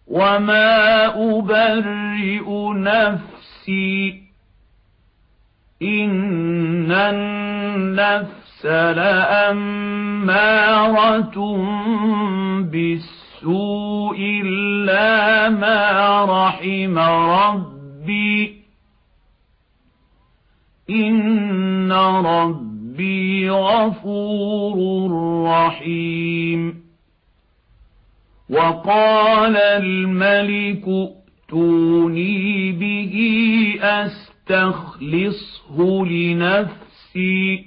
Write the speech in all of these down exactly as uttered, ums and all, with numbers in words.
وما أبرئ نفسي إن النفس لأمارة بالسوء إلا ما رحم ربي إن ربي غفور رحيم. وقال الملك ائتوني به أستخلصه لنفسي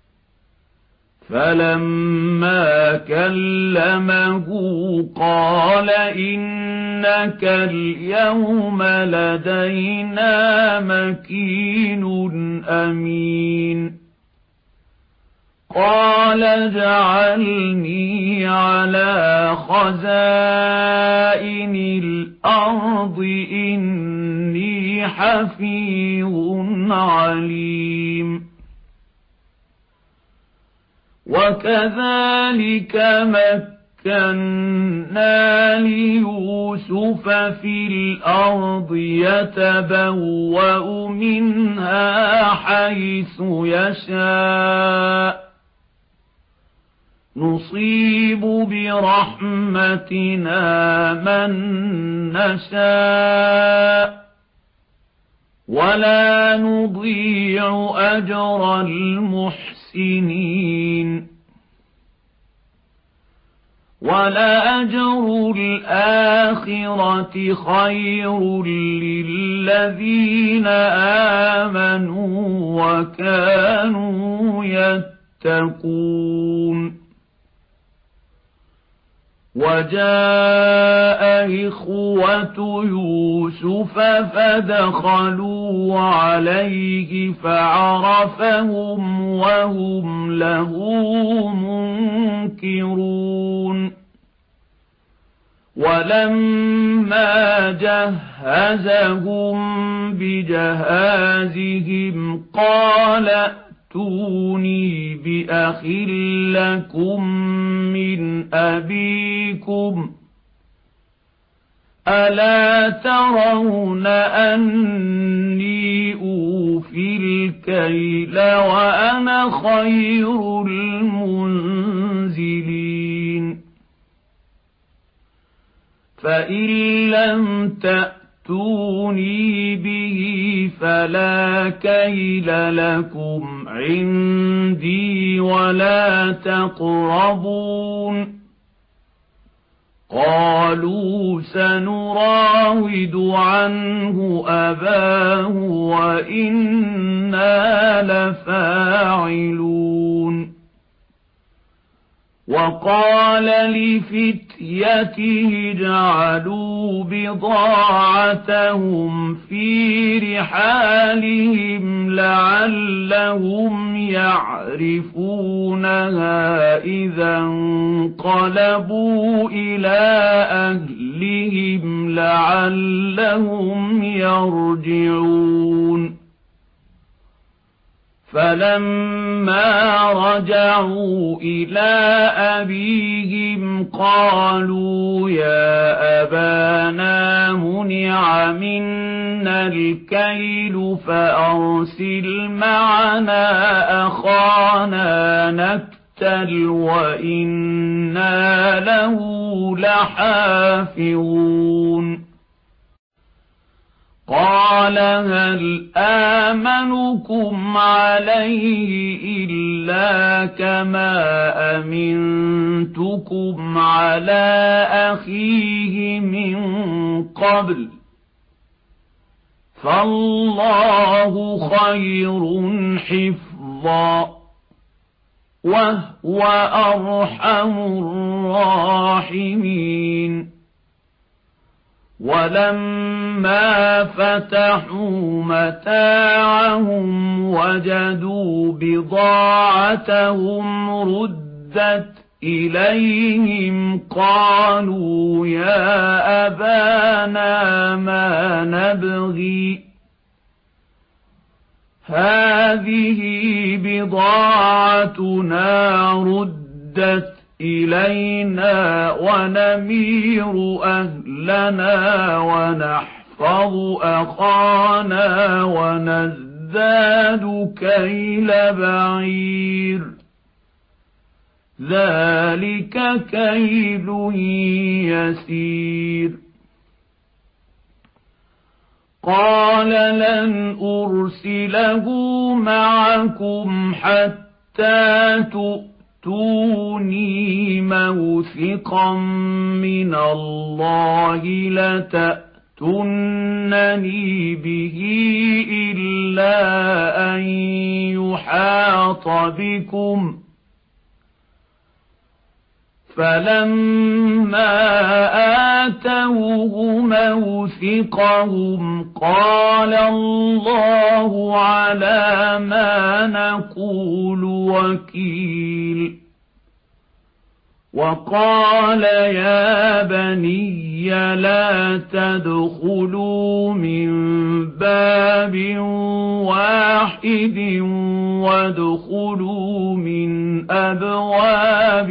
فلما كلمه قال إنك اليوم لدينا مكين أمين. قال اجعلني على خزائن الأرض إني حفيظ عليم. وكذلك مكنا ليوسف في الأرض يتبوأ منها حيث يشاء نصيب برحمتنا من نشاء ولا نضيع أجر المحسنين. ولأجر الآخرة خير للذين آمنوا وكانوا يتقون. وجاء إخوة يوسف فدخلوا عليه فعرفهم وهم له منكرون. ولما جهزهم بجهازهم قال ائتوني بأخ لكم من أبيكم ألا ترون أني أوفي الكيل وأنا خير المنزلين. فإن لم تأتوني به فلا كيل لكم عندي ولا تقربون. قالوا سنراود عنه أباه وإنا لفاعلون. وقال لفتيته اجعلوا بضاعتهم في رحالهم لعلهم يعرفونها إذا انقلبوا إلى أهلهم لعلهم يرجعون. فلما رجعوا إلى أبيهم قالوا يا أبانا منع منا الكيل فأرسل معنا أخانا نكتل وإنا له لحافظون. قال هل آمنكم عليه إلا كما أمنتكم على أخيه من قبل فالله خير حفظا وهو أرحم الراحمين. ولما فتحوا متاعهم وجدوا بضاعتهم ردت إليهم قالوا يا أبانا ما نبغي هذه بضاعتنا ردت إلينا ونمير أهلنا ونحفظ أخانا ونزداد كيل بعير ذلك كيل يسير قال لن أرسله معكم حتى تؤتوني موثقا من الله لتأتونني به إلا أن يحاط بكم فلما آتوه موثقهم قال الله على ما نقول وكيل وقال يا بني لا تدخلوا من باب واحد وادخلوا من أبواب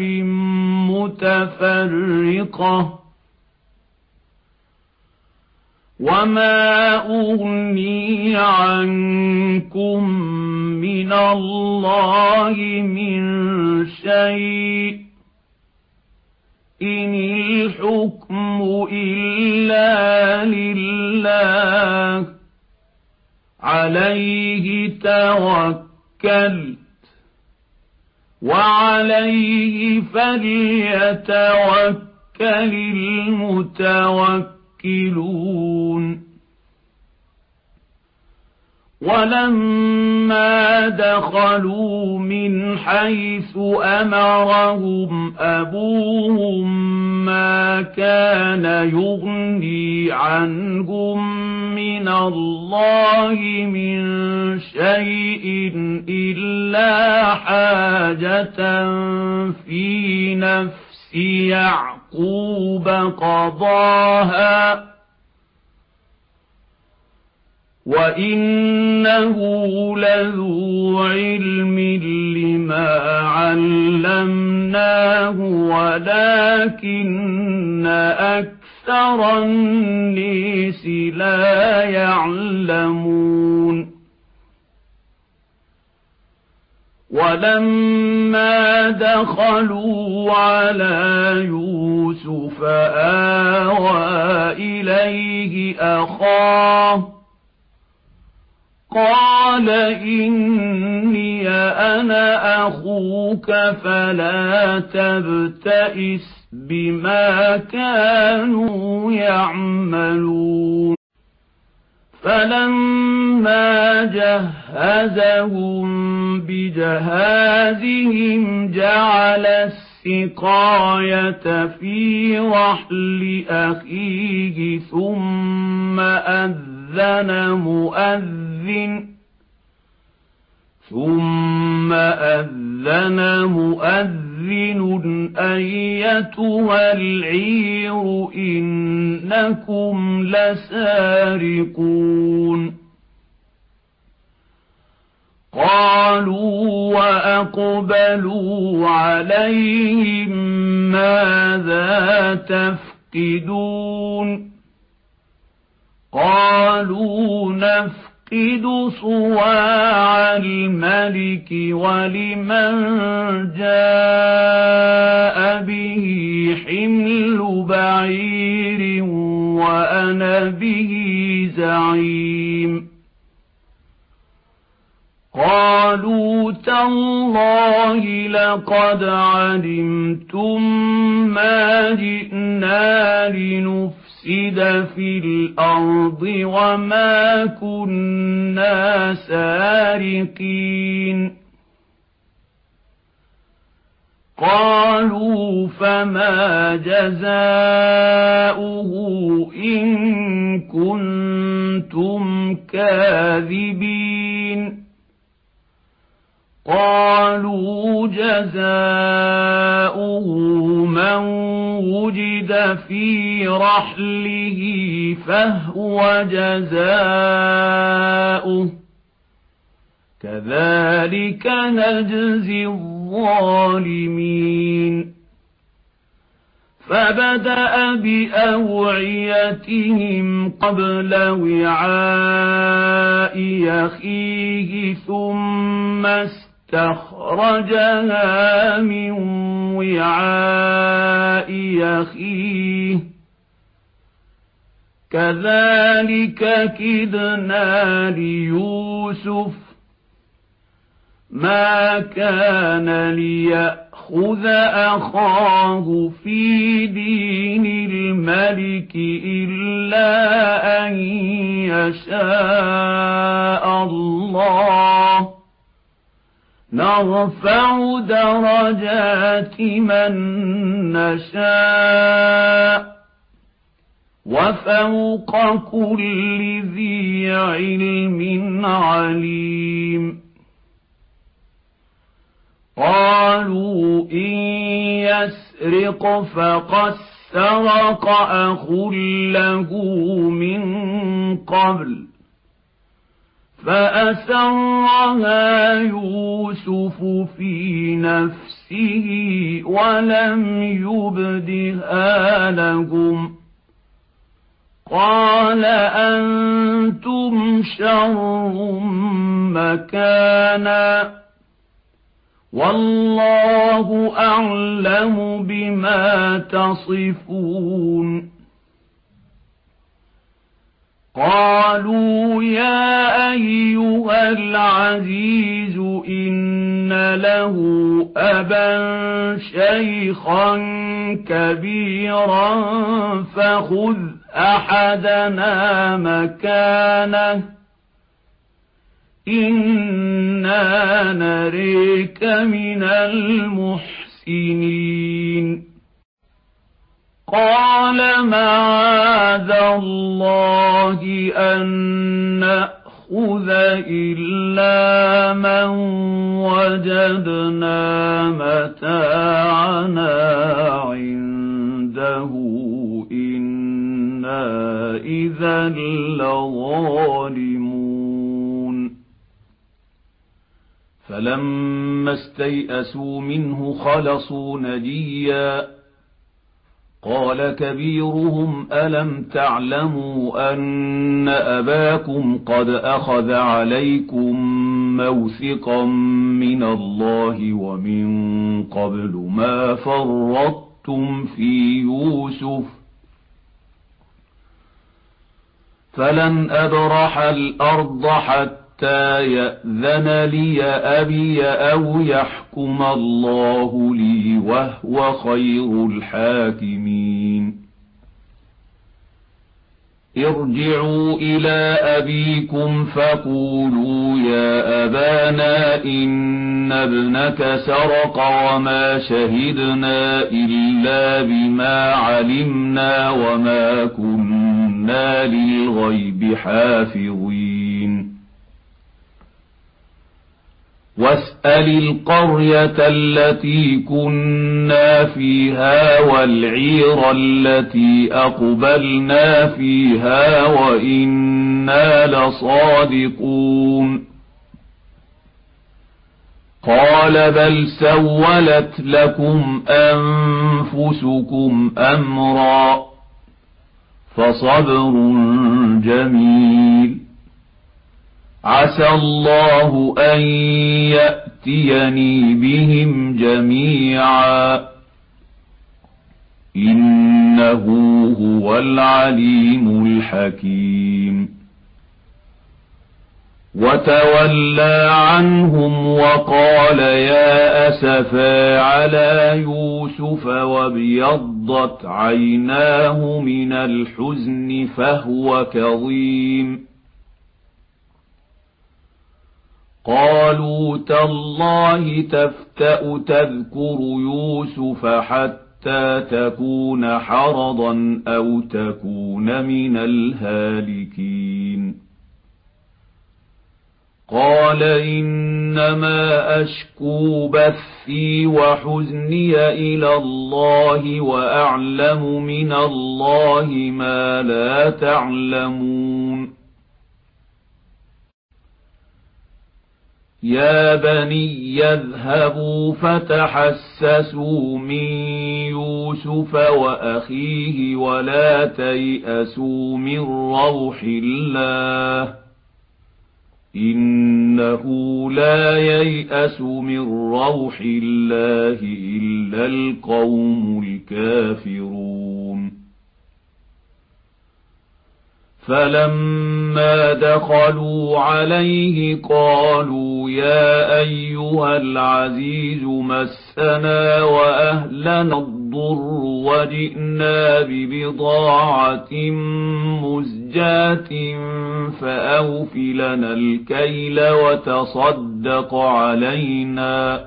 متفرقة وما أغني عنكم من الله من شيء إن الحكم إلا لله عليه توكلت وعليه فليتوكل المتوكلون ولما دخلوا من حيث أمرهم أبوهم ما كان يغني عنهم من الله من شيء إلا حاجة في نفس يعقوب قضاها وإنه لذو علم لما علمناه ولكن أكثر الناس لا يعلمون ولما دخلوا على يوسف آوى إليه أخاه قال إني أنا أخوك فلا تبتئس بما كانوا يعملون فلما جهزهم بجهازهم جعل السقاية في رحل أخيه ثم أذن مؤذن ثم أذن مؤذن أيتها العير إنكم لسارقون قالوا وأقبلوا عليهم ماذا تفقدون قالوا نفقد صواع الملك ولمن جاء به حمل بعير وأنا به زعيم قالوا تالله لقد علمتم ما جئنا لنفسد في الأرض وما كنا سارقين قالوا فما جزاؤه إن كنتم كاذبين قالوا جزاؤه من وجد في رحله فهو جزاؤه كذلك نجزي الظالمين فبدأ بأوعيتهم قبل وعاء أخيه ثم استخرجها من وعاء أخيه كذلك كدنا ليوسف ما كان ليأخذ أخاه في دين الملك إلا أن يشاء الله نرفع درجات من نشاء وفوق كل ذي علم عليم قالوا إن يسرق فقد سرق أخ له من قبل فأسرها يوسف في نفسه ولم يبدها لهم قال أنتم شر مكانا والله أعلم بما تصفون قالوا يا أيها العزيز إن له أبا شيخا كبيرا فخذ أحدنا مكانه إنا نريك من المحسنين قال معاذ الله أن نأخذ إلا من وجدنا متاعنا عنده إنا إذا لظالمون فلما استيئسوا منه خلصوا نجيا قال كبيرهم ألم تعلموا أن أباكم قد أخذ عليكم موثقا من الله ومن قبل ما فرطتم في يوسف فلن أبرح الأرض حتى حتى يأذن لي أبي أو يحكم الله لي وهو خير الحاكمين ارجعوا إلى أبيكم فقولوا يا أبانا إن ابنك سرق وما شهدنا إلا بما علمنا وما كنا للغيب حافظين واسأل القرية التي كنا فيها والعير التي أقبلنا فيها وإنا لصادقون قال بل سولت لكم أنفسكم أمرا فصبر جميل عسى الله أن يأتيني بهم جميعا إنه هو العليم الحكيم وتولى عنهم وقال يا أسفا على يوسف وابيضت عيناه من الحزن فهو كظيم قالوا تالله تفتأ تذكر يوسف حتى تكون حرضا أو تكون من الهالكين قال إنما أشكو بثي وحزني إلى الله وأعلم من الله ما لا تعلمون يا بني اذهبوا فتحسسوا من يوسف وأخيه ولا تيأسوا من روح الله إنه لا ييأس من روح الله إلا القوم الكافرون فلما دخلوا عليه قالوا يا أيها العزيز مسنا وأهلنا الضر وجئنا ببضاعة مزجاة فأوف لنا الكيل وتصدق علينا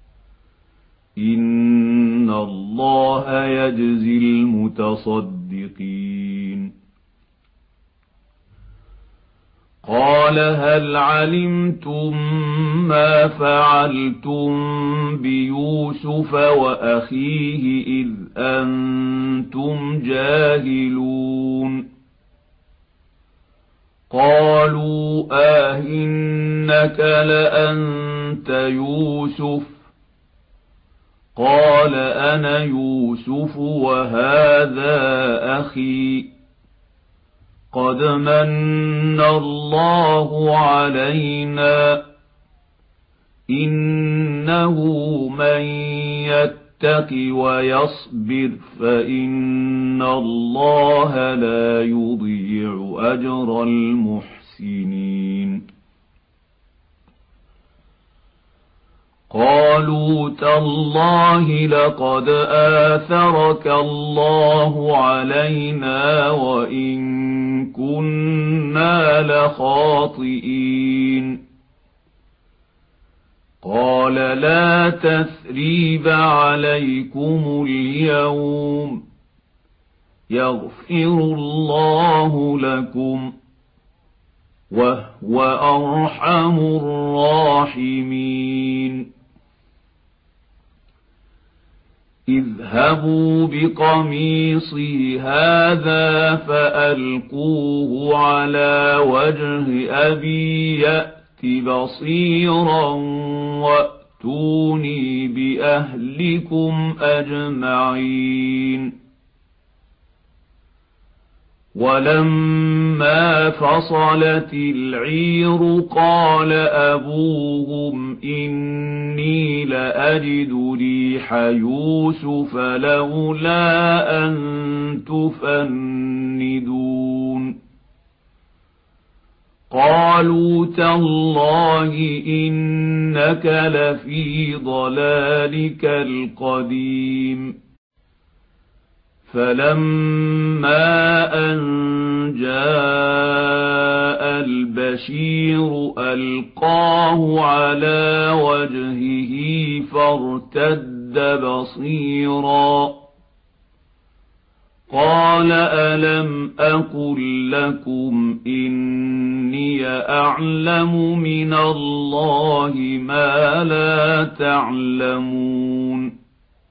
إن الله يجزي المتصدقين قال هل علمتم ما فعلتم بيوسف وأخيه إذ أنتم جاهلون قالوا آه إنك لأنت يوسف قال أنا يوسف وهذا أخي قد من الله علينا إنه من يتق ويصبر فإن الله لا يضيع أجر المحسنين قالوا تالله لقد آثرك الله علينا وإن كنا لخاطئين قال لا تثريب عليكم اليوم يغفر الله لكم وهو أرحم الراحمين اذهبوا بقميصي هذا فألقوه على وجه أبي يأت بصيرا وأتوني بأهلكم أجمعين ولما فصلت العير قال أبوهم إني لأجد ريح يوسف لولا أن تفندون قالوا تالله إنك لفي ضلالك القديم فلما أن جاء البشير ألقاه على وجهه فارتد بصيرا قال ألم أقل لكم إني أعلم من الله ما لا تعلمون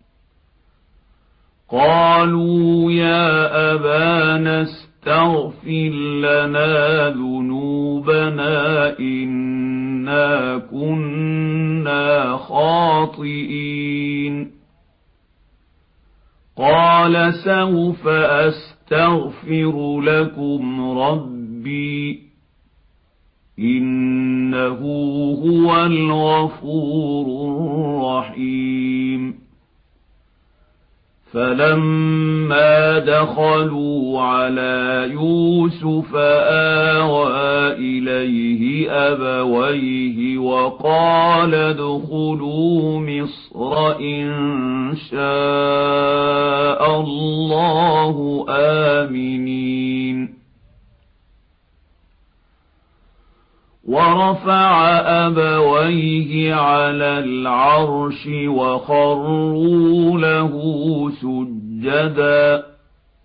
قالوا يا أبانا استغفر لنا ذنوبنا إنا كنا خاطئين قال سوف أستغفر لكم ربي إنه هو الغفور الرحيم فلما دخلوا على يوسف آوى إليه أبويه وقال ادخلوا مصر إن شاء الله آمنين ورفع أبويه على العرش وخروا له سجدا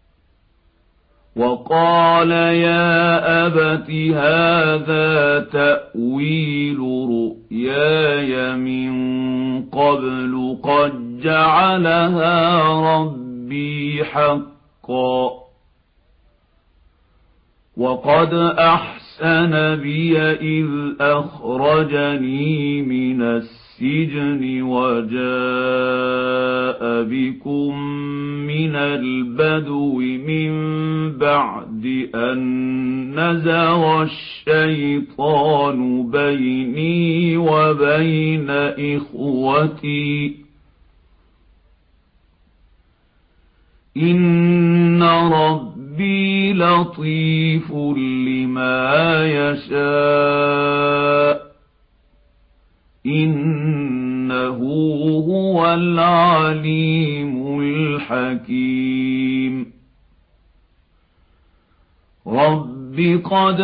وقال يا أبت هذا تأويل رؤياي من قبل قد جعلها ربي حقا وقد أحسن أحسن بي إذ أخرجني من السجن وجاء بكم من البدو من بعد أن نزغ الشيطان بيني وبين إخوتي إن ربي لطيف لما يشاء إنه هو العليم الحكيم رب قد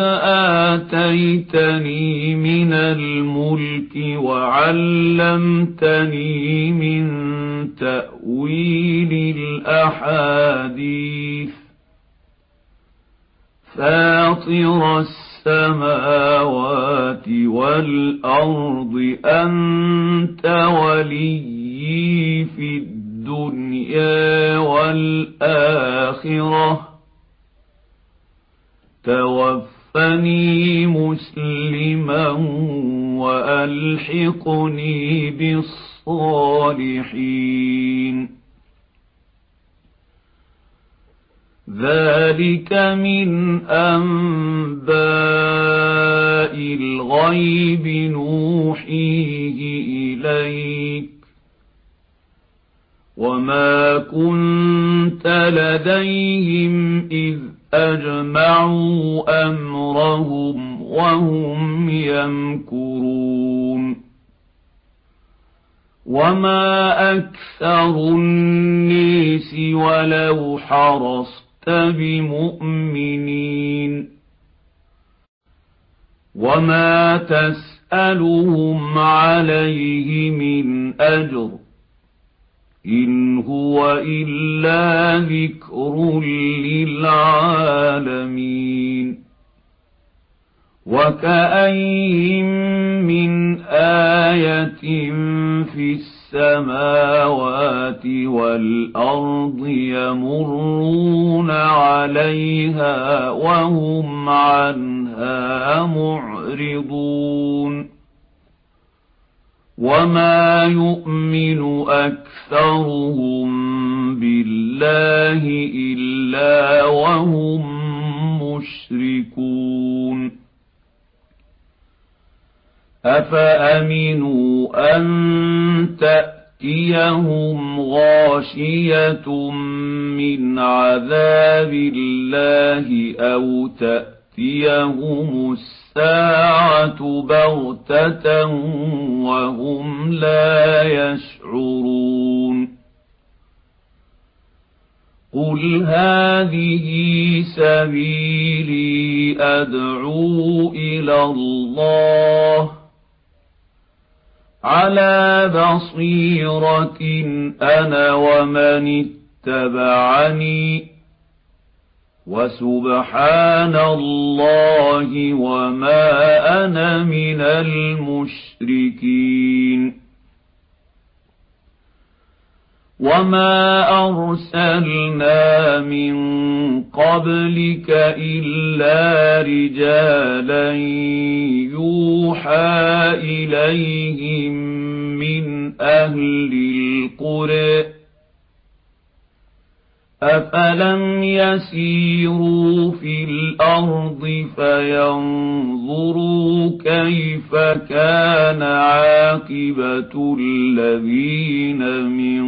آتيتني من الملك وعلمتني من تأويل الأحاديث فاطر السماوات والأرض أنت وليي في الدنيا والآخرة توفني مسلما وألحقني بالصالحين ذلك من أنباء الغيب نوحيه إليك وما كنت لديهم إذ أجمعوا أمرهم وهم يمكرون وما أكثر الناس ولو حرصت بمؤمنين وما تسألهم عليه من أجر إن هو إلا ذكر للعالمين وكأين من آية في السماوات والأرض يمرون عليها وهم عنها معرضون وما يؤمن أكثرهم بالله إلا وهم مشركون أفأمنوا أن تأتيهم غاشية من عذاب الله أو تأتيهم الساعة بغتة وهم لا يشعرون قل هذه سبيلي أدعو إلى الله على بصيرة أنا ومن اتبعني وسبحان الله وما أنا من المشركين وما أرسلنا من قبلك إلا رجالا يوحى إليهم من أهل القرى أفلم يسيروا في الأرض فينظروا كيف كان عاقبة الذين من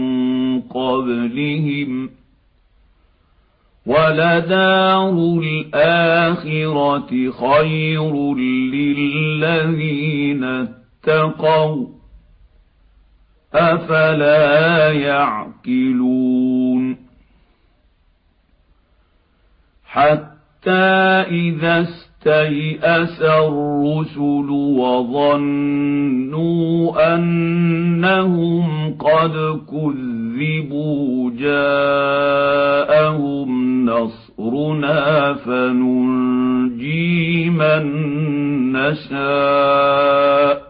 قبلهم ولدار الآخرة خير للذين اتقوا أفلا يعقلون حتى إذا استيأس الرسل وظنوا أنهم قد كذبوا جاءهم نصرنا فننجي من نشاء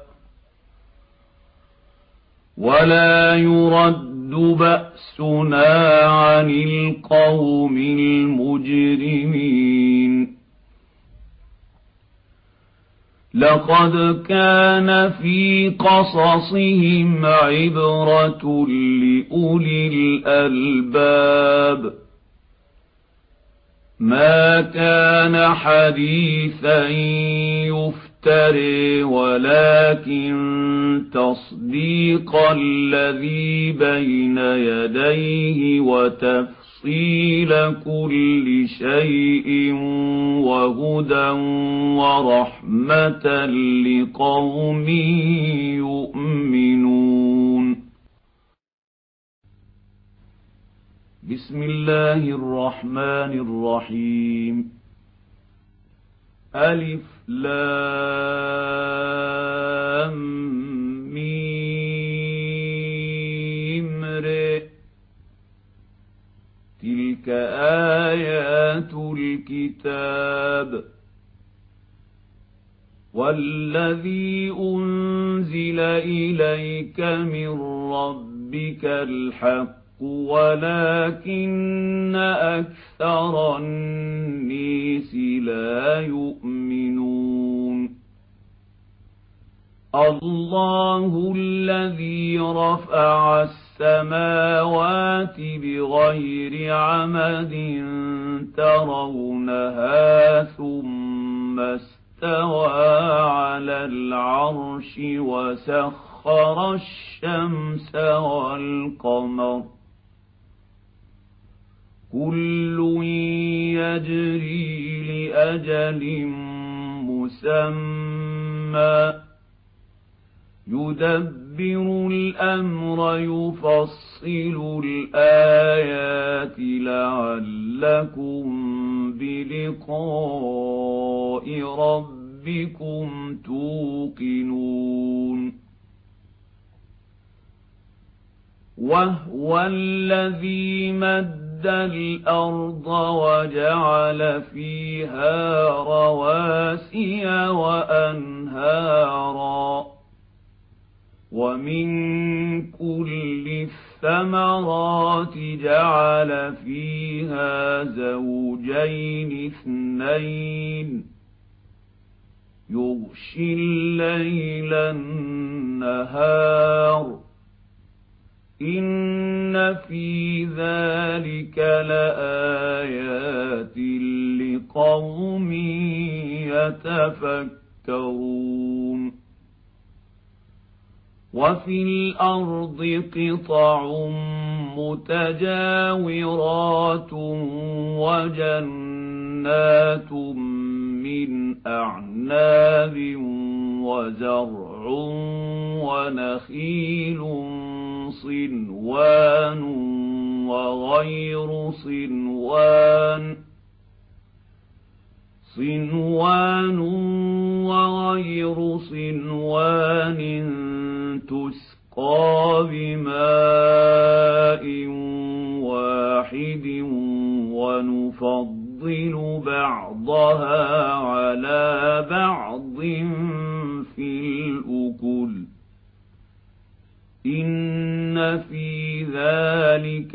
ولا يرد بأسنا عن القوم المجرمين لقد كان في قصصهم عبرة لأولي الألباب ما كان حديثا يفتري ولكن تصديق الذي بين يديه وتفصيل كل شيء وهدى ورحمة لقوم يؤمنون. بسم الله الرحمن الرحيم. ألف لام ميم ر تلك آيات الكتاب والذي أنزل إليك من ربك الحق ولكن أكثر الناس لا يؤمنون. الله الذي رفع السماوات بغير عمد ترونها ثم استوى على العرش وسخر الشمس والقمر كل يجري لأجل مسمى يدبر الأمر يفصل الآيات لعلكم بلقاء ربكم توقنون. وهو الذي مد الأرض وجعل فيها رواسي وأنهارا ومن كل الثمرات جعل فيها زوجين اثنين يغشي الليل النهار إن في ذلك لآيات لقوم يتفكرون. وفي الأرض قطع متجاورات وجنات من أعناب وزرع ونخيل صنوان وغير صنوان صنوان وغير صنوان تسقى بماء واحد ونفضل بعضها على بعض في الأكل إن في ذلك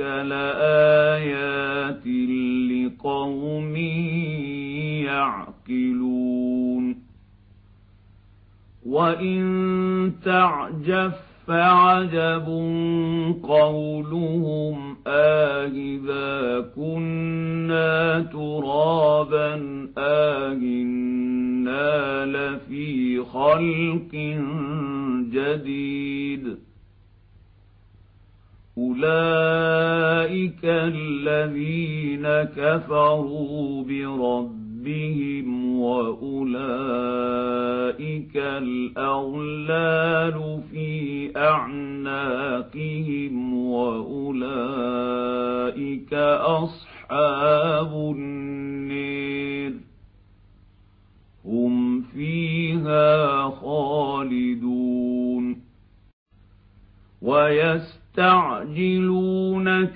لآيات لقوم يعقلون. وإن تعجب فعجب قولهم آئذا كنا ترابا آئنا لفي خلق جديد أولئك الذين كفروا بربهم وأولئك الأغلال في أعناقهم وأولئك أصحاب النار هم فيها خالدون. ويستعجلونك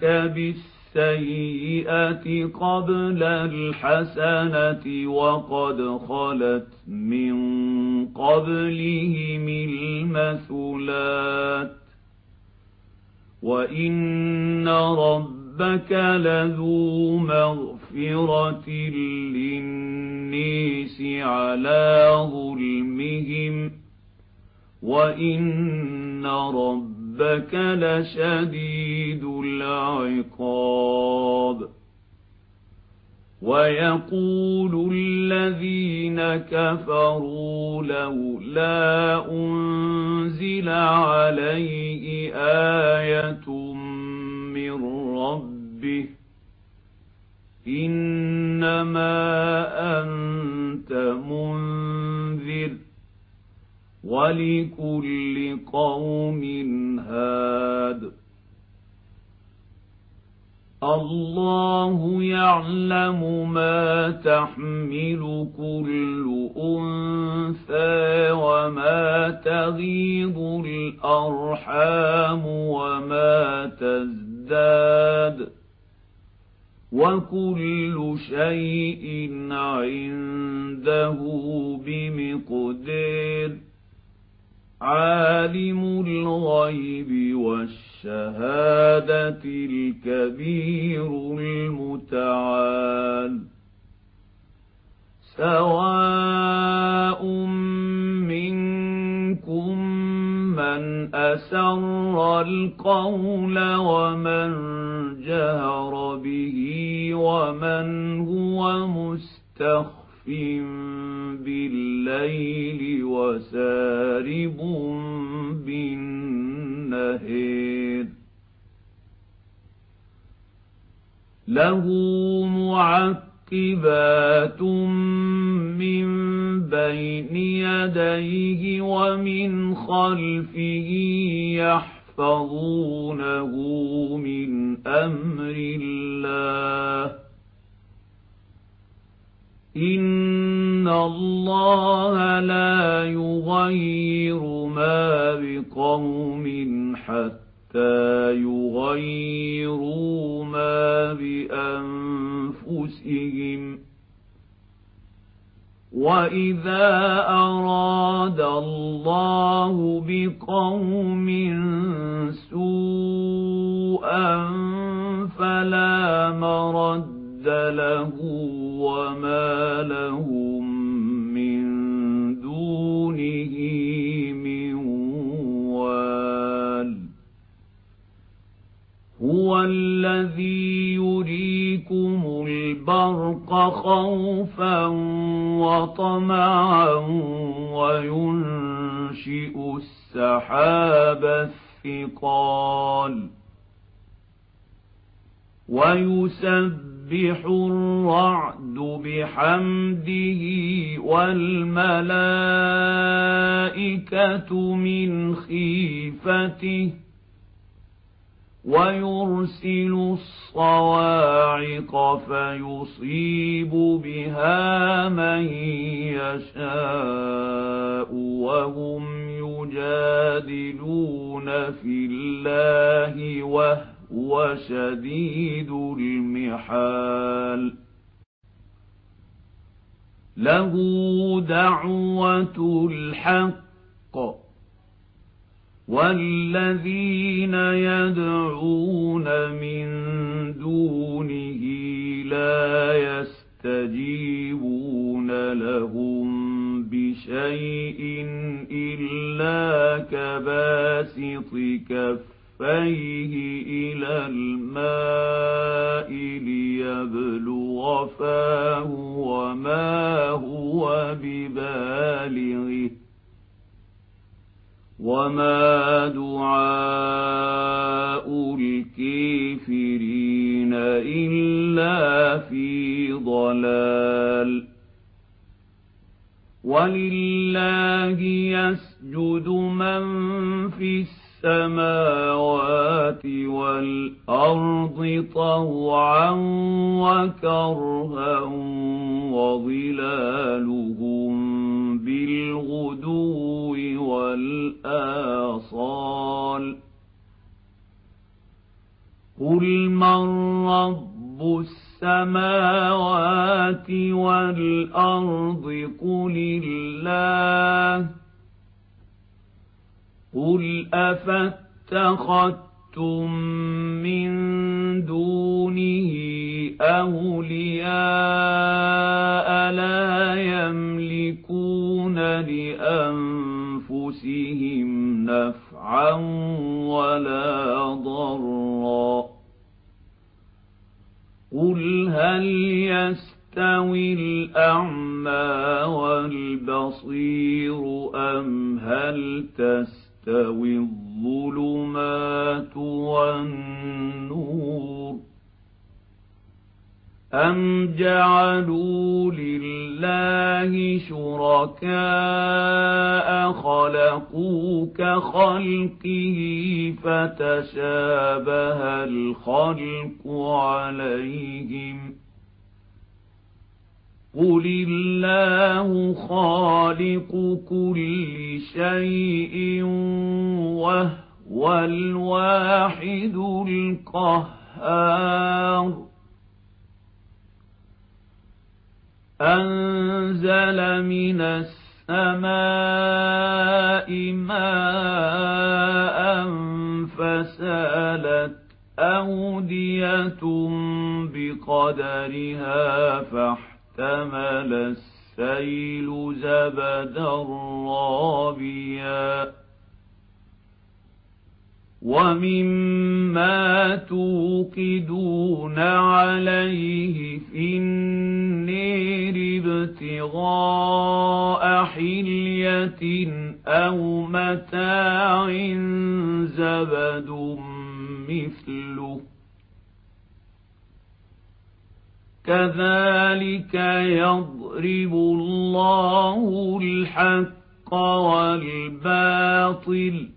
بالسيئة قبل الحسنة وقد خلت من قبلهم المثلات وإن ربك ربك لذو مغفرة للنيس على ظلمهم وإن ربك لشديد العقاب ويقول الذين كفروا لولا أنزل عليه آية من ربه إنما أنت منذر ولكل قوم هاد الله يعلم ما تحمل كل أنثى وما تغيض الأرحام وما تزداد وكل شيء عنده بمقدار عالم الغيب والشهادة الكبير المتعال سواء منكم من أسر القول ومن جهر به ومن هو مستخف بالليل وسارب بالنهار له معقبات من بين يديه ومن خلفه يحفظونه من أمر الله إن الله لا يغير ما بقوم حتى يغيروا ما بأنفسهم وإذا أراد الله بقوم سوءا فلا مرد له وما لهم من دونه من وال هو الذي يريكم البرق خوفا وطمعا وينشئ السحاب الثقال ويسبح الرعد بحمده والملائكة من خيفته ويرسل الصواعق فيصيب بها من يشاء وهم يجادلون في الله وهو شديد المحال له دعوة الحق والذين يدعون من دونه لا يستجيبون لهم بشيء إلا كباسط كفيه إلى الماء ليبلغ فاه وما هو ببالغه وما دعاء الكافرين إلا في ضلال ولله يسجد من في السماوات والأرض طوعا وكرها وظلالهم بالغدو والآصال قل من رب السماوات والأرض قل الله قل أفاتخذتم اتخذتم من دونه أولياء لا يملكون لأنفسهم نفعا ولا ضرا قل هل يستوي الأعمى والبصير أم هل تستوي الظلمات والنور أم جعلوا لله شركاء خلقوا كخلقه فتشابه الخلق عليهم قل الله خالق كل شيء وهو الواحد القهار أنزل من السماء ماء فسالت أودية بقدرها فاحتمل السيل زبدا رابيا ومما توقدون عليه في النير ابتغاء حلية أو متاع زبد مثله كذلك يضرب الله الحق والباطل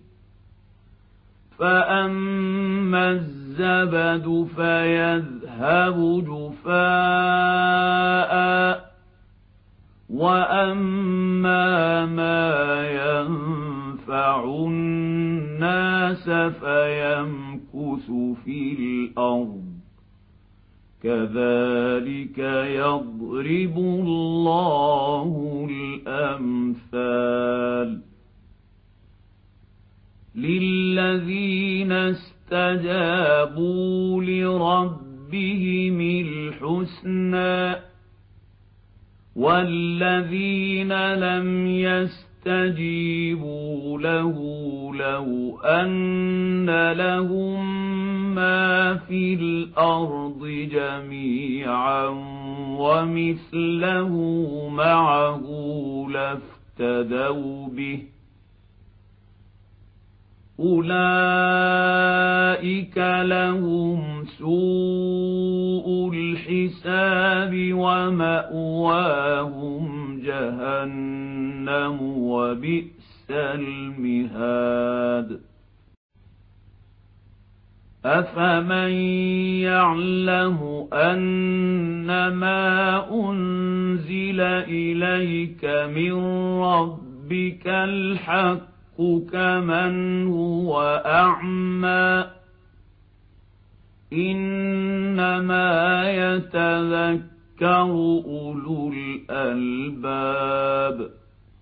فأما الزبد فيذهب جفاء وأما ما ينفع الناس فيمكث في الأرض كذلك يضرب الله الأمثال للذين استجابوا لربهم الحسنى والذين لم يستجيبوا له لو أن لهم ما في الأرض جميعا ومثله معه لافتدوا به أولئك لهم سوء الحساب ومأواهم جهنم وبئس المهاد أفمن يعلم أنما أنزل إليك من ربك الحق كمن هو أعمى إنما يتذكر أولو الألباب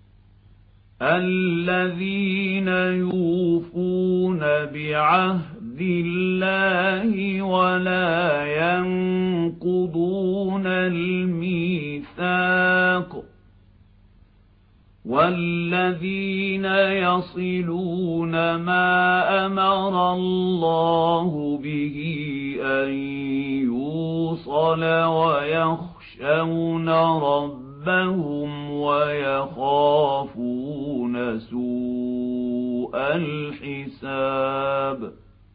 الذين يوفون بعهد الله ولا ينقضون الميثاق والذين يصلون ما أمر الله به أن يوصل ويخشون ربهم ويخافون سوء الحساب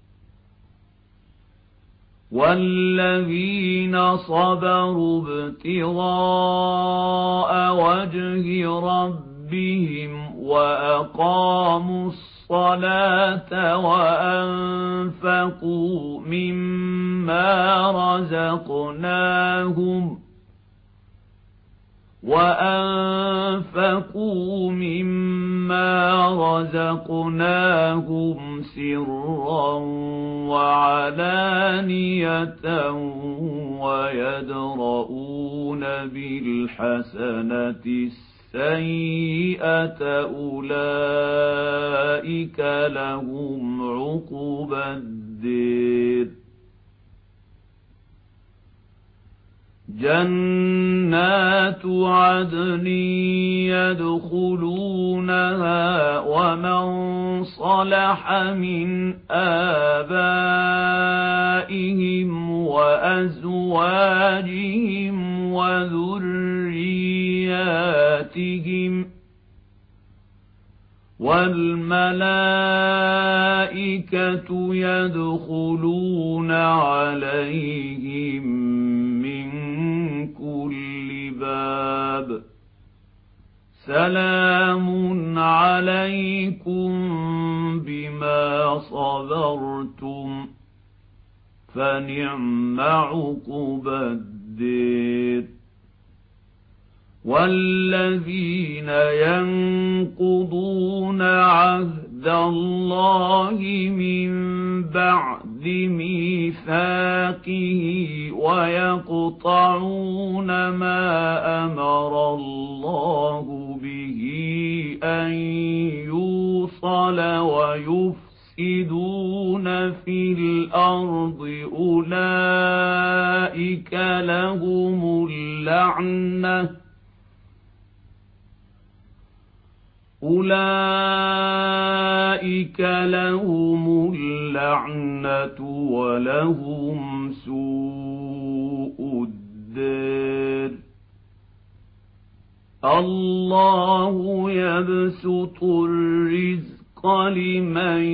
والذين صبروا ابتغاء وجه ربهم بهم وأقاموا الصلاة وأنفقوا مما رزقناهم وأنفقوا مما رزقناهم سرا وعلانية ويدرؤون بالحسنة السيئة أولئك لهم عقبى الدار الدير جنات عدن يدخلونها ومن صلح من آبائهم وأزواجهم وذرياتهم والملائكة يدخلون عليهم من كل باب سلام عليكم بما صبرتم فنعم عقبى الدير والذين ينقضون عهد الله من بعد ميثاقه ويقطعون ما أمر الله به أن يوصل ويفسدون في الأرض أولئك لهم اللعنة أولئك لهم اللعنة ولهم سوء الدار الله يبسط الرزق لمن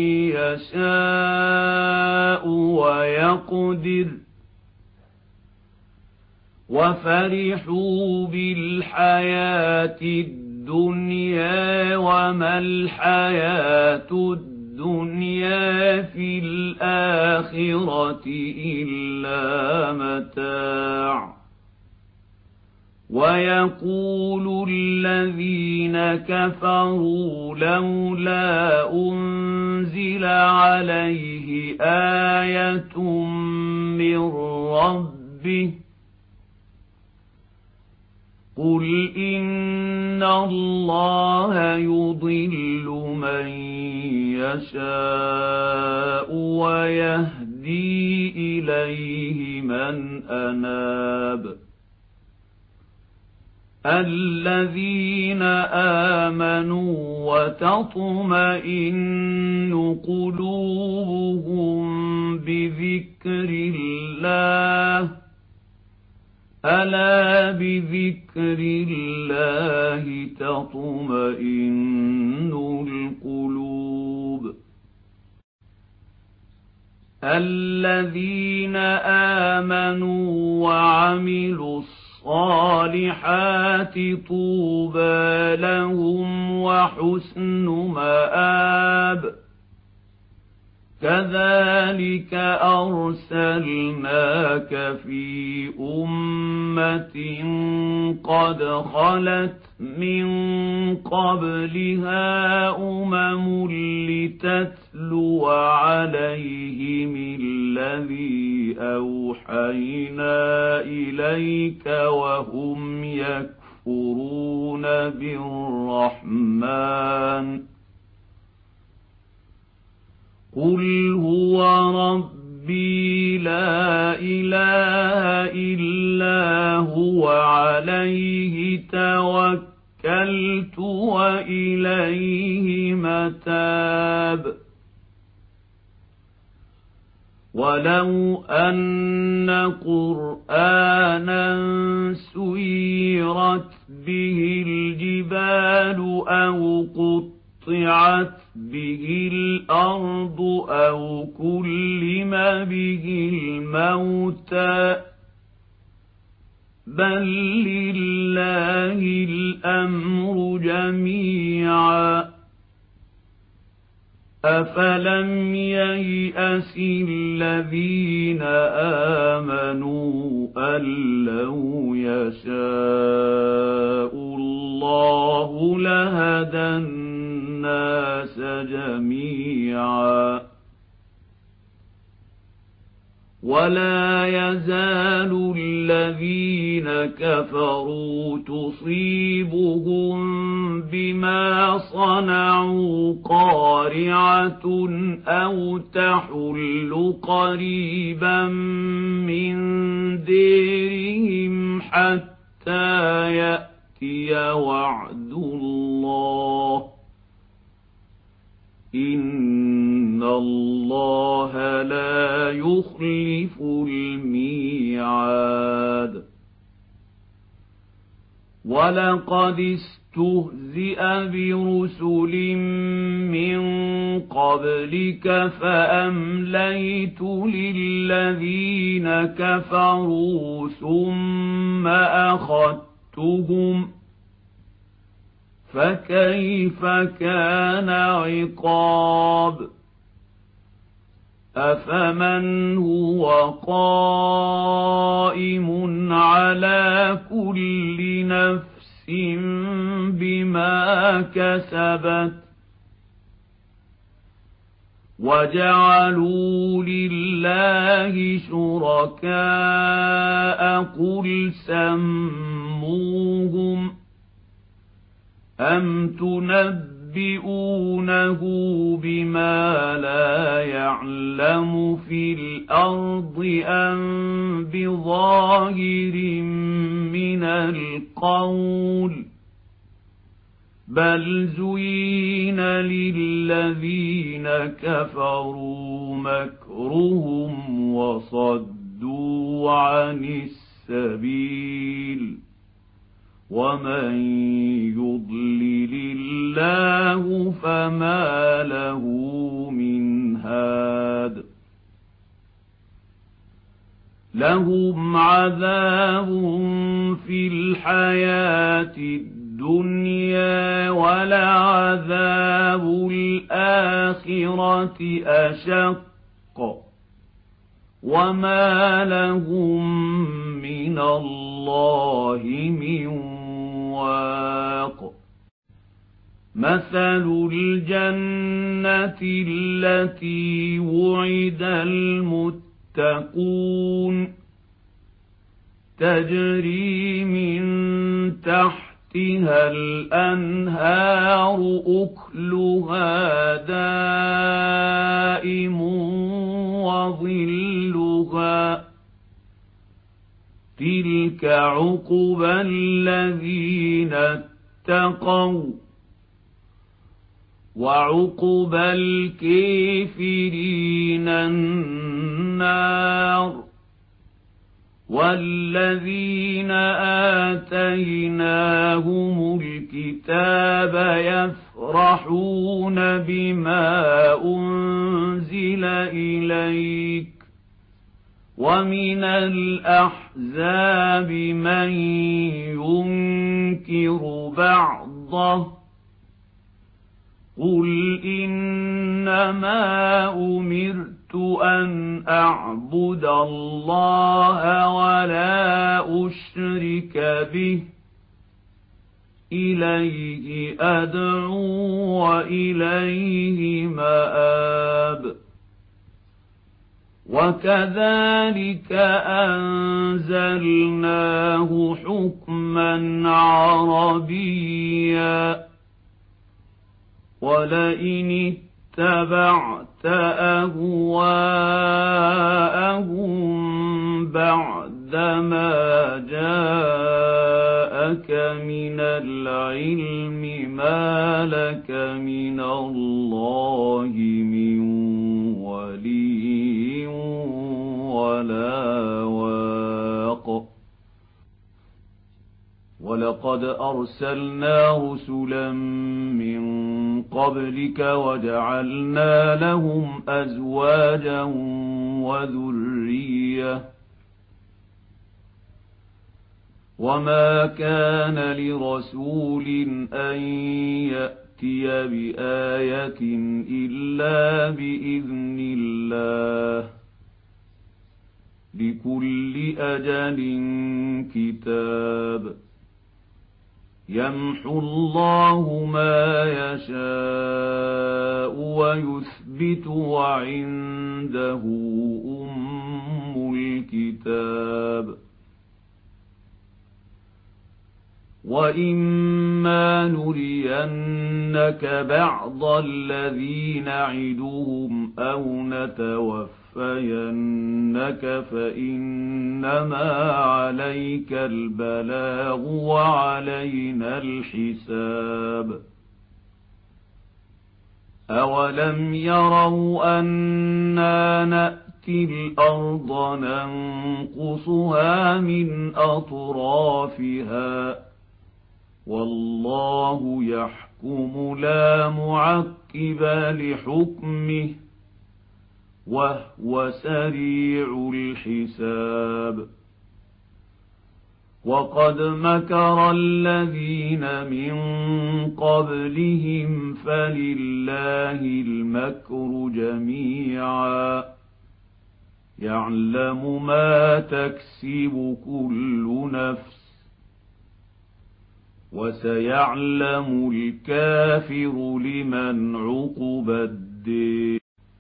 يشاء ويقدر وفرحوا بالحياة الدنيا الدنيا وما الحياة الدنيا في الآخرة إلا متاع ويقول الذين كفروا لولا أنزل عليه آية من ربه قل إن الله يضل من يشاء ويهدي إليه من أناب الذين آمنوا وتطمئن قلوبهم بذكر الله ألا بذكر الله تطمئن القلوب الذين آمنوا وعملوا الصالحات طوبى لهم وحسن مآب كذلك أرسلناك في أمة قد خلت من قبلها أمم لتتلو عليهم الذي أوحينا إليك وهم يكفرون بالرحمن قل هو ربي لا إله إلا هو عليه توكلت وإليه متاب ولو أن قرآنا سيرت به الجبال أو قطعت قطعت به الأرض أو كلم به الموتى بل لله الأمر جميعا أفلم ييأس الذين آمنوا أن لو يشاء الله لهدى الناس جميعا ولا يزال الذين الذين كفروا تصيبهم بما صنعوا قارعة أو تحل قريبا من ديرهم حتى يأتي وعد الله إن الله لا يخلف الميعاد ولقد استهزئ برسل من قبلك فأمليت للذين كفروا ثم أخذتهم فكيف كان عقاب أفمن هو قائم على كل نفس بما كسبت وجعلوا لله شركاء قل سموهم أم تنبئونه بما لا يعلم في الأرض أم بظاهر من القول بل زين للذين كفروا مكرهم وصدوا عن السبيل ومن يضلل الله فما له من هاد لهم عذاب في الحياة الدنيا ولعذاب الآخرة أشق وما لهم من الله من واق مثل الجنة التي وعد المتقون تجري من تحتها الأنهار أكلها دائم وظلها تلك عقبى الذين اتقوا وعقبى الكافرين النار والذين آتيناهم الكتاب يفرحون بما أنزل إليك ومن الأحزاب من ينكر بعضه قل إنما أمرت أن أعبد الله ولا أشرك به إليه أدعو وإليه مآب وكذلك أنزلناه حكما عربيا ولئن اتبعت أهواءهم بعدما جاءك من العلم ما لك من الله من ولي ولا واق ولقد أرسلنا رسلا من قبلك وجعلنا لهم أزواجا وذرية وما كان لرسول أن يأتي بآية إلا بإذن الله لكل أجل كتاب يمحو الله ما يشاء ويثبت وعنده أم الكتاب وإما نرينك بعض الذي نعدهم أو نتوفينك فإنما عليك البلاغ وعلينا الحساب. أولم يروا أنا نأتي الأرض ننقصها من أطرافها والله يحكم لا معقب لحكمه وهو سريع الحساب. وقد مكر الذين من قبلهم فلله المكر جميعا يعلم ما تكسب كل نفس وسيعلم الكافر لمن عقبى الدين.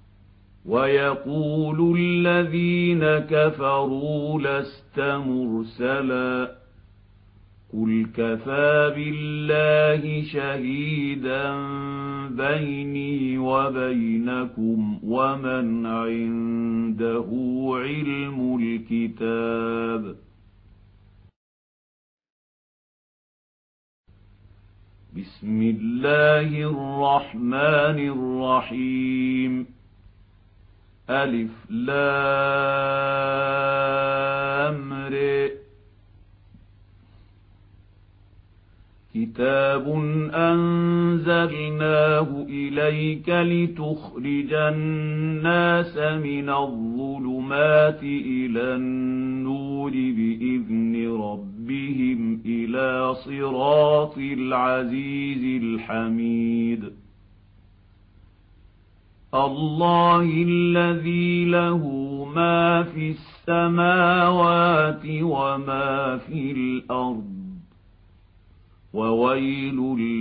ويقول الذين كفروا لست مرسلا قل كفى بالله شهيدا بيني وبينكم ومن عنده علم الكتاب. بسم الله الرحمن الرحيم. ألف لام ر كتاب أنزلناه إليك لتخرج الناس من الظلمات إلى النور بإذن ربهم إلى صراط العزيز الحميد. الله الذي له ما في السماوات وما في الأرض وويل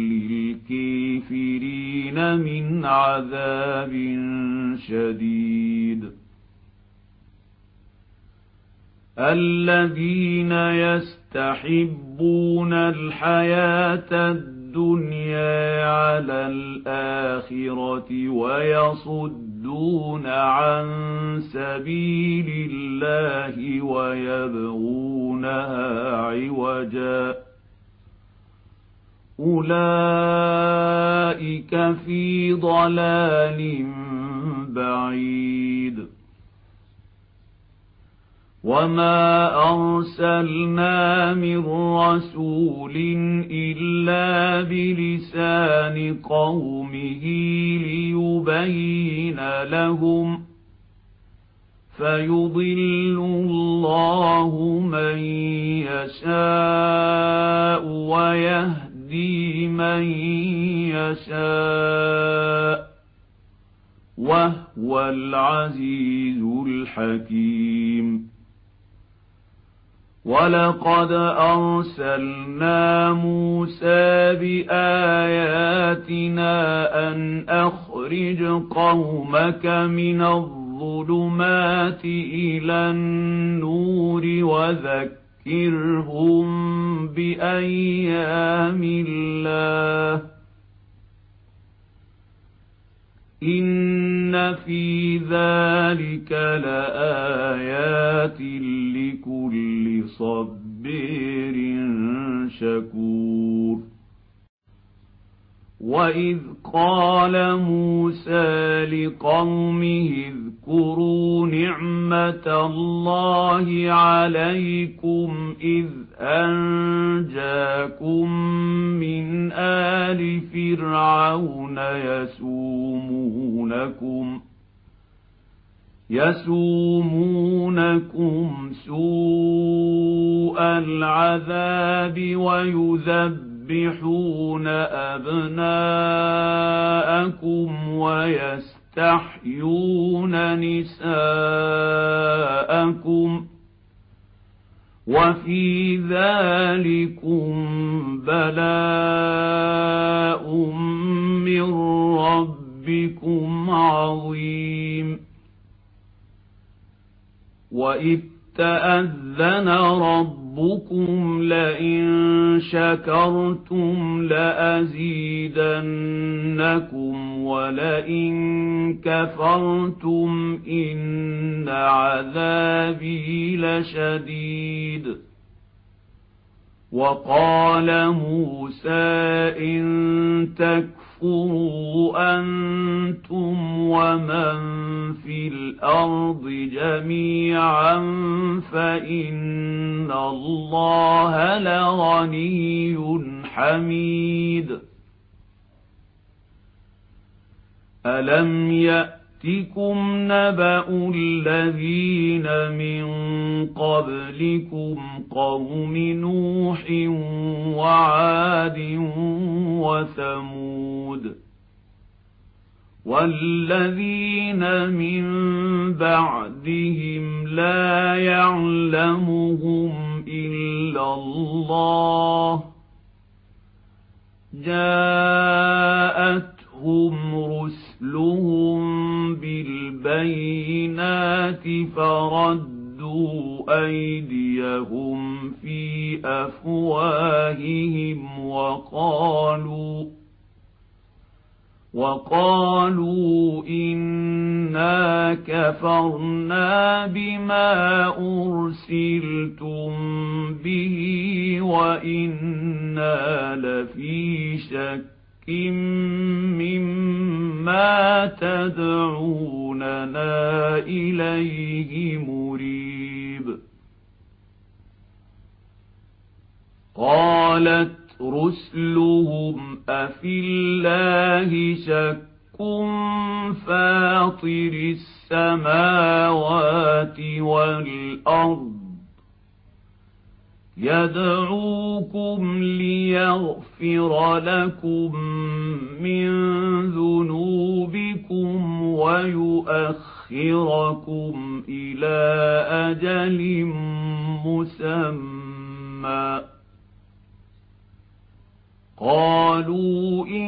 للكافرين من عذاب شديد. الذين يستحبون الحياة الدنيا على الآخرة ويصدون عن سبيل الله ويبغونها عوجا أولئك في ضلال بعيد. وما أرسلنا من رسول إلا بلسان قومه ليبين لهم فيضل الله من يشاء ويهدي من يشاء وهو العزيز الحكيم. ولقد أرسلنا موسى بآياتنا أن أخرج قومك من الظلمات إلى النور وذكرهم بأيام الله إن في ذلك لآيات لكل صبير شكور. وإذ قال موسى لقومه اذكروا نعمة الله عليكم إذ أنجاكم من آل فرعون يسومونكم يسومونكم سوء العذاب ويذبحون أبناءكم ويستحيون نساءكم وفي ذلكم بلاء من ربكم عظيم. وإذ تأذن ربكم ربكم لئن شكرتم لأزيدنكم ولئن كفرتم إن عذابي لشديد. وقال موسى إن تكفروا أنتم ومن في الأرض جميعا فإن الله لغني حميد. ألم يأتكم نبأ الذين من قبلكم قوم نوح وعاد وثمود والذين من بعدهم لا يعلمهم إلا الله جاءتهم رسلهم بالبينات فردوا أيديهم في أفواههم وقالوا وقالوا إنا كفرنا بما أرسلتم به وإنا لفي شك مما تدعوننا إليه مريب. قالت رسلهم أفي الله شك فاطر السماوات والأرض يدعوكم ليغفر لكم من ذنوبكم ويؤخركم إلى أجل مسمى. قالوا إن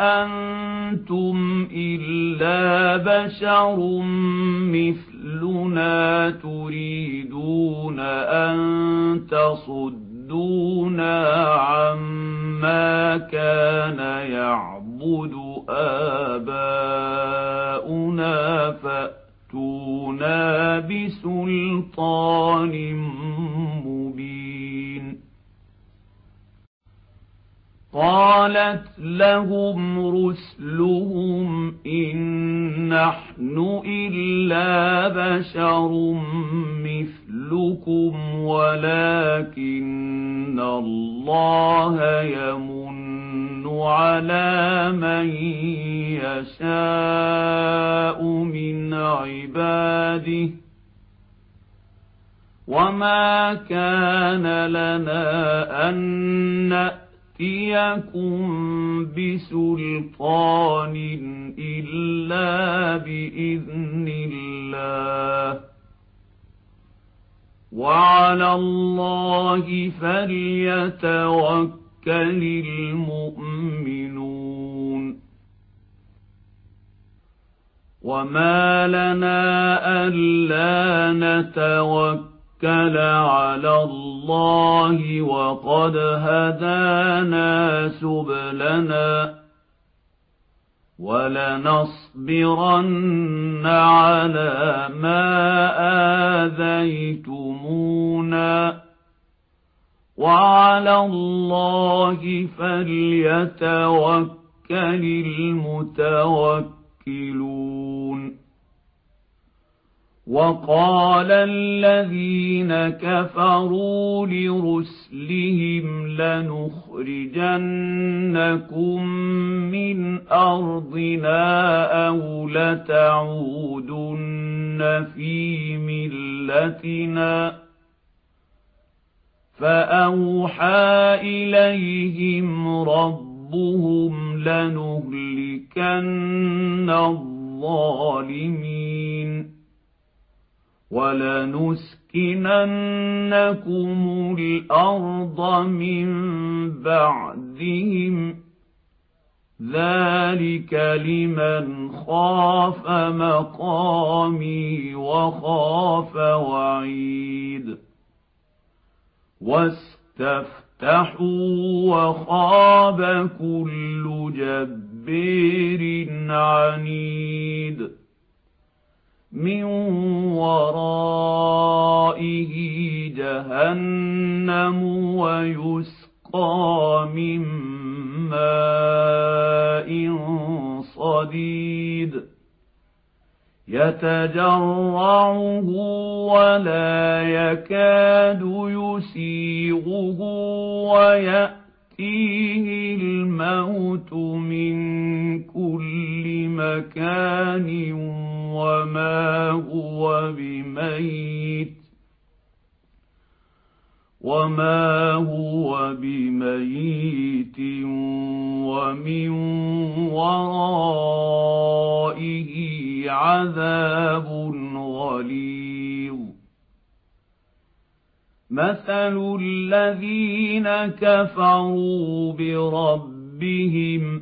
أنتم إلا بشر مثلنا تريدون أن تصدونا عما كان يعبد آباؤنا فأتونا بسلطان مبين. قالت لهم رسلهم إن نحن إلا بشر مثلكم ولكن الله يمن على من يشاء من عباده وما كان لنا أن نأتيكم بسلطان إلا بإذن الله وعلى الله فليتوكل المؤمنون. وما لنا ألا نتوكل على الله وقد هدانا سبلنا ولنصبرن على ما آذيتمونا وعلى الله فليتوكل المتوكلون. وقال الذين كفروا لرسلهم لنخرجنكم من أرضنا أو لتعودن في ملتنا فأوحى إليهم ربهم لنهلكن الظالمين ولنسكننكم الأرض من بعدهم ذلك لمن خاف مقامي وخاف وعيد. واستفتحوا وخاب كل جبار عنيد من ورائه جهنم ويسقى من ماء صديد يتجرعه ولا يكاد يسيغه ويأتيه الموت من كل مكان وما هو بميت وما هو بميت ومن ورائه عذاب غليظ مثل الذين كفروا بربهم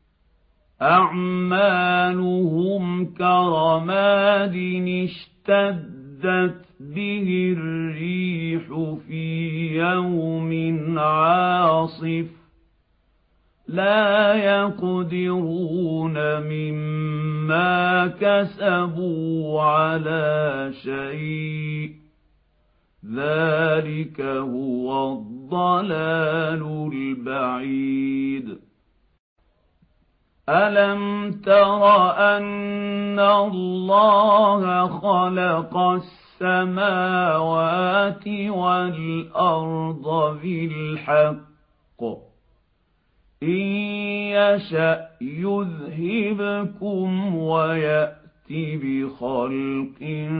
أعمالهم كرماد اشتدت به الريح في يوم عاصف لا يقدرون مما كسبوا على شيء ذلك هو الضلال البعيد ألم تر أن الله خلق السماوات والأرض بالحق إن يشأ يذهبكم ويأت بخلق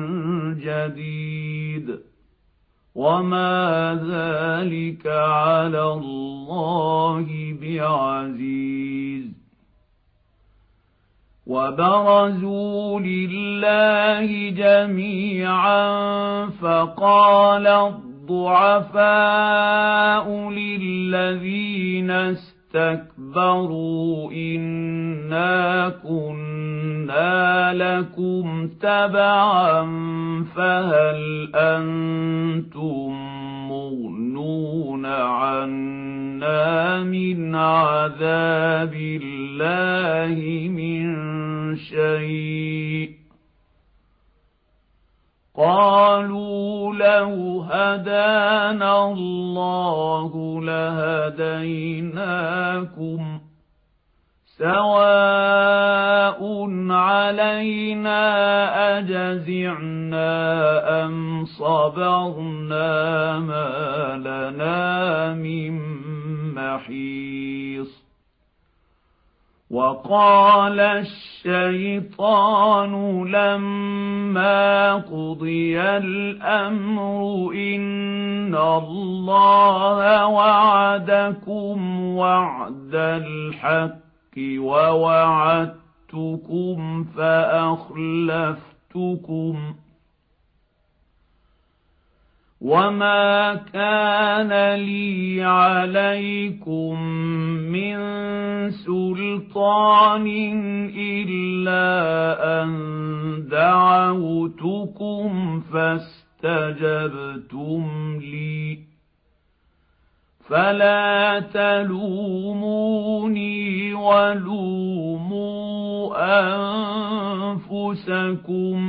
جديد وما ذلك على الله بعزيز وبرزوا لله جميعا فقال الضعفاء للذين استكبروا إنا كنا لكم تبعا فهل أنتم مغنون عنا من عذاب الله من شيء قالوا لو هدانا الله لهديناكم سواء علينا أجزعنا أم صبرنا ما لنا من محيص وقال الشيطان لما قضي الأمر إن الله وعدكم وعد الحق ووعدتكم فأخلفتكم وما كان لي عليكم من سلطان إلا أن دعوتكم فاستجبتم لي فلا تلوموني ولوموا أنفسكم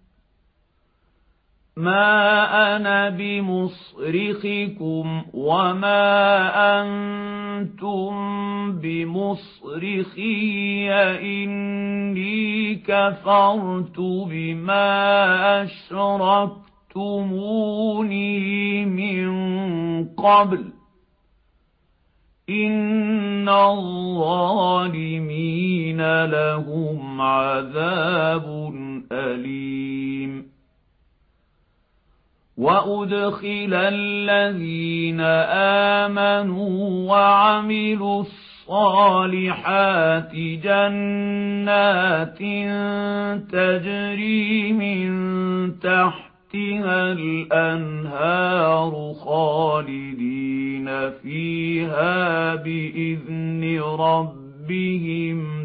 ما أنا بمصرخكم وما أنتم بمصرخي إني كفرت بما أشركتموني من قبل إن الظالمين لهم عذاب أليم وأدخل الذين آمنوا وعملوا الصالحات جنات تجري من تحتها الأنهار خالدين فيها بإذن ربهم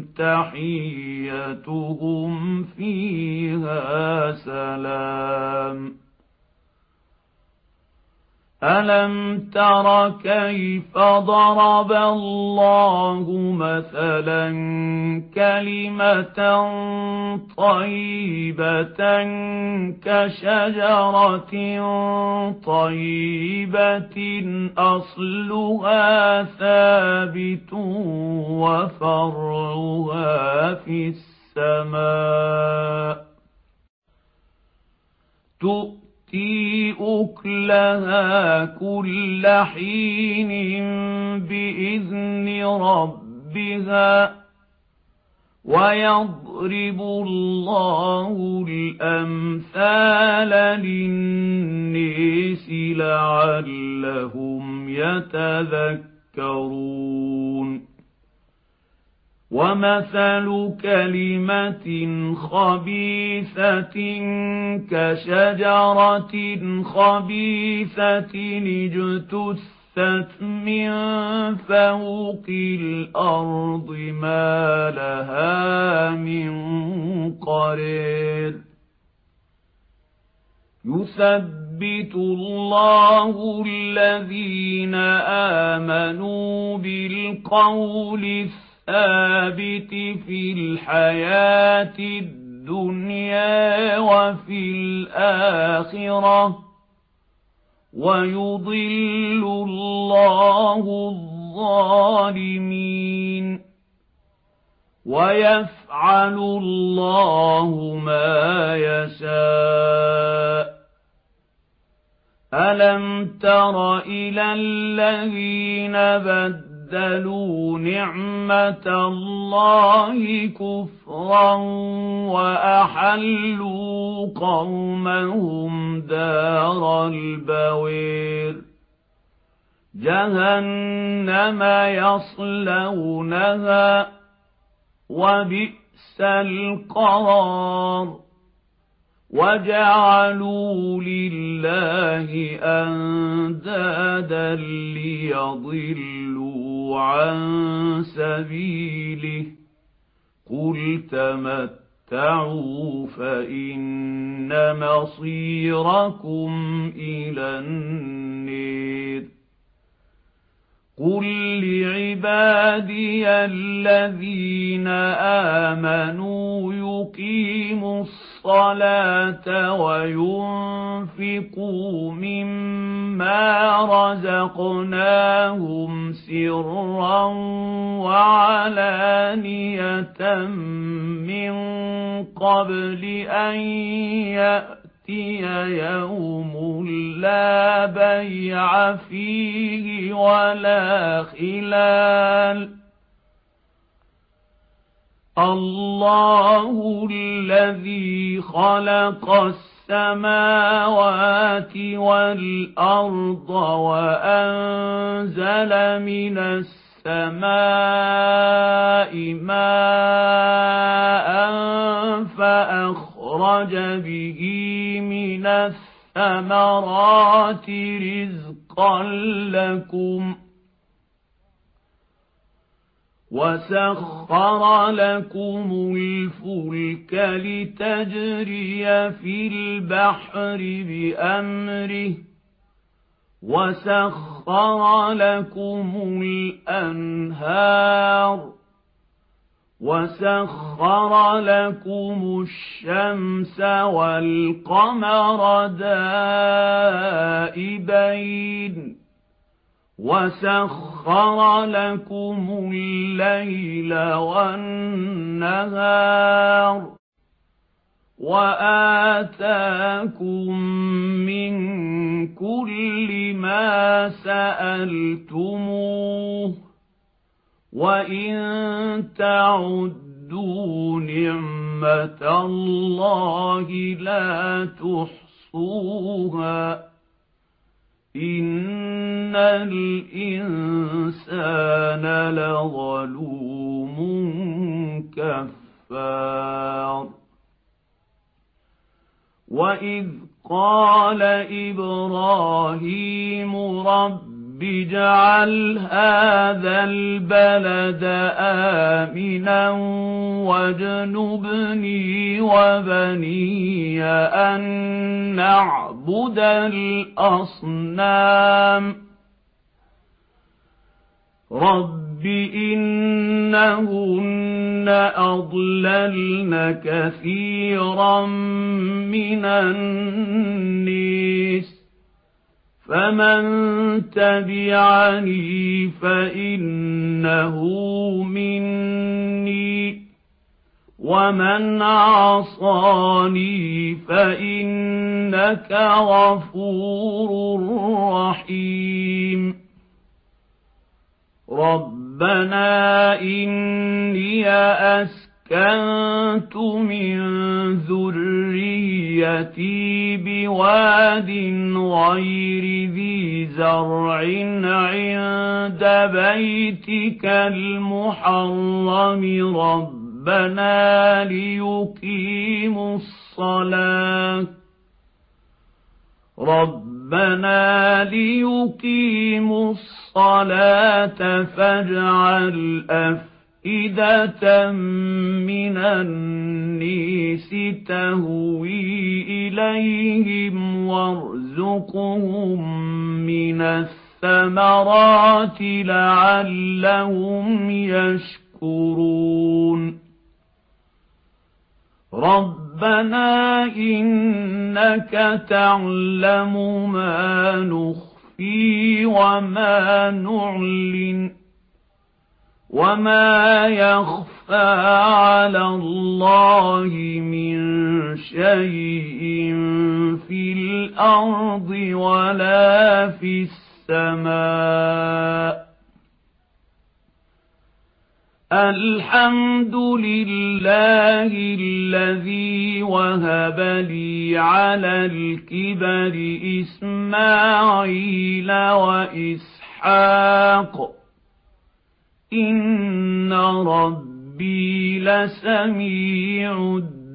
تحيتهم فيها سلام ألم تر كيف ضرب الله مثلا كلمة طيبة كشجرة طيبة أصلها ثابت وفرعها في السماء تؤتي أكلها كل حين بإذن ربها ويضرب الله الأمثال للناس لعلهم يتذكرون ومثل كلمة خبيثة كشجرة خبيثة اجتثت من فوق الأرض ما لها من قرار يثبت الله الذين آمنوا بالقول الثابت ثابت في الحياة الدنيا وفي الآخرة ويضل الله الظالمين ويفعل الله ما يشاء ألم تر إلى الذين بدلوا بدلوا نعمة الله كفرا وأحلوا قومهم دار البوير جهنم يصلونها وبئس القرار وجعلوا لله أندادا ليضلوا عن سبيله قل تمتعوا فإن مصيركم إلى النار قل لعبادي الذين آمنوا يقيموا الصلاة وينفقوا مما رزقناهم سرا وعلانية من قبل أن يأتي يوم لا بيع فيه ولا خلال الله الذي خلق السماوات والأرض وأنزل من السماء ماء فأخرج به من الثمرات رزقا لكم وسخر لكم الفلك لتجري في البحر بأمره وسخر لكم الأنهار وسخر لكم الشمس والقمر دائبين وسخر لكم الليل والنهار وآتاكم من كل ما سألتموه وإن تعدوا نعمة الله لا تحصوها إن الإنسان لظلوم كفار وإذ قال إبراهيم رب اجعل هذا البلد آمنا واجنبني وبني أن نعبد تعبد الأصنام رب إنهن أضللن كثيرا من الناس فمن تبعني فإنه مني ومن عصاني فإنك غفور رحيم ربنا إني أسكنت من ذريتي بواد غير ذي زرع عند بيتك المحرم ربنا ليقيموا الصلاة ربنا ليقيموا الصلاة فاجعل أفئدة من الناس تهوي إليهم وارزقهم من الثمرات لعلهم يشكرون ربنا إنك تعلم ما نخفي وما نعلن وما يخفى على الله من شيء في الأرض ولا في السماء الحمد لله الذي وهب لي على الكبر إسماعيل وإسحاق إن ربي لسميع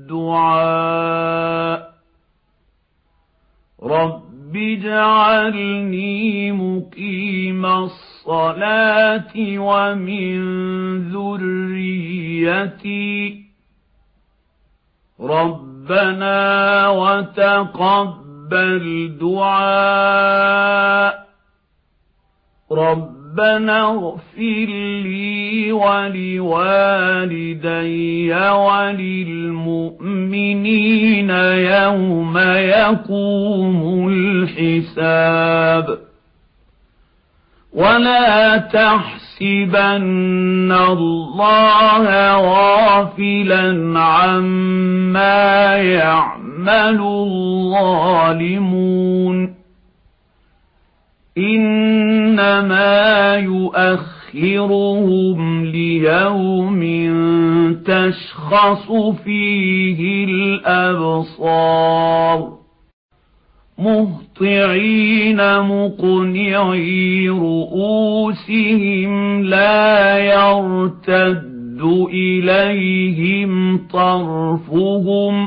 الدعاء رب اجعلني مقيم الصلاة ومن ذريتي ربنا وتقبل دعاء ربنا اغفر لي ولوالدي وللمؤمنين يوم يقوم الحساب ولا تحسبن الله غافلا عما يعمل الظالمون إنما يؤخرهم ليوم تشخص فيه الأبصار مهطعين مقنعي رؤوسهم لا يرتد إليهم طرفهم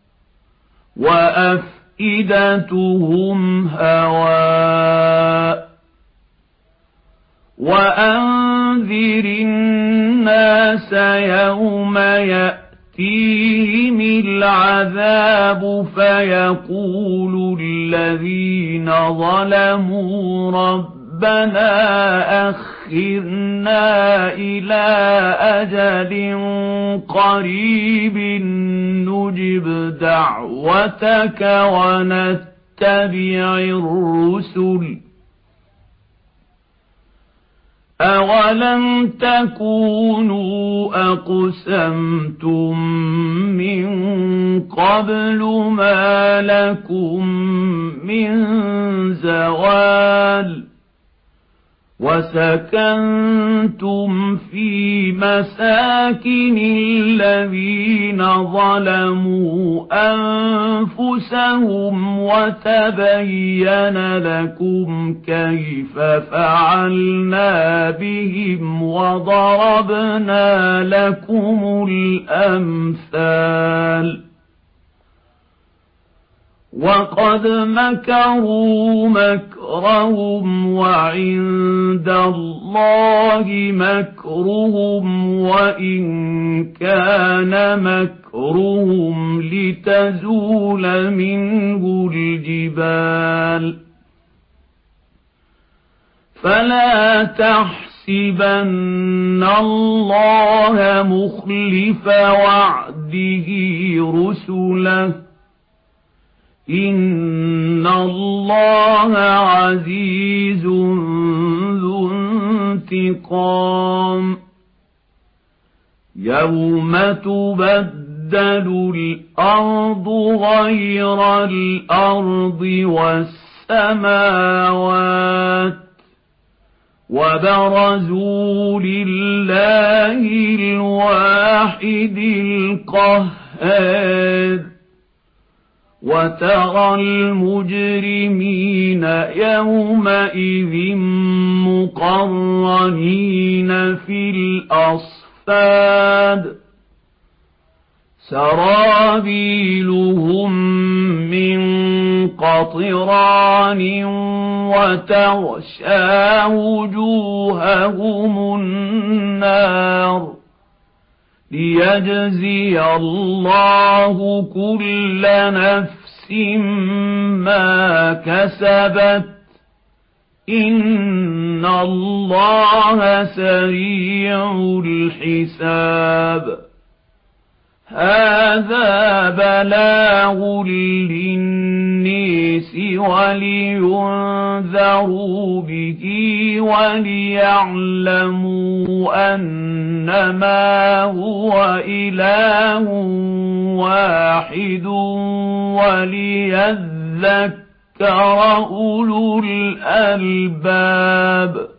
وأفئدتهم هواء وأنذر الناس يوم يأتيهم العذاب فيقول الذين ظلموا ربنا أخرنا إلى أجل قريب نجب دعوتك ونتبع الرسل أولم تكونوا أقسمتم من قبل ما لكم من زوال وسكنتم في مساكن الذين ظلموا أنفسهم وتبين لكم كيف فعلنا بهم وضربنا لكم الأمثال وقد مكروا مكرهم وعند الله مكرهم وإن كان مكرهم لتزول منه الجبال فلا تحسبن الله مخلف وعده رسله إن الله عزيز ذو انتقام يوم تبدل الأرض غير الأرض والسماوات وبرزوا لله الواحد القهار وترى المجرمين يومئذ مقرنين في الأصفاد سرابيلهم من قطران وتغشى وجوههم النار ليجزي الله كل نفس ما كسبت إن الله سريع الحساب هذا بلاغ للناس ولينذروا به وليعلموا أنما هو إله واحد وليذكر أولو الألباب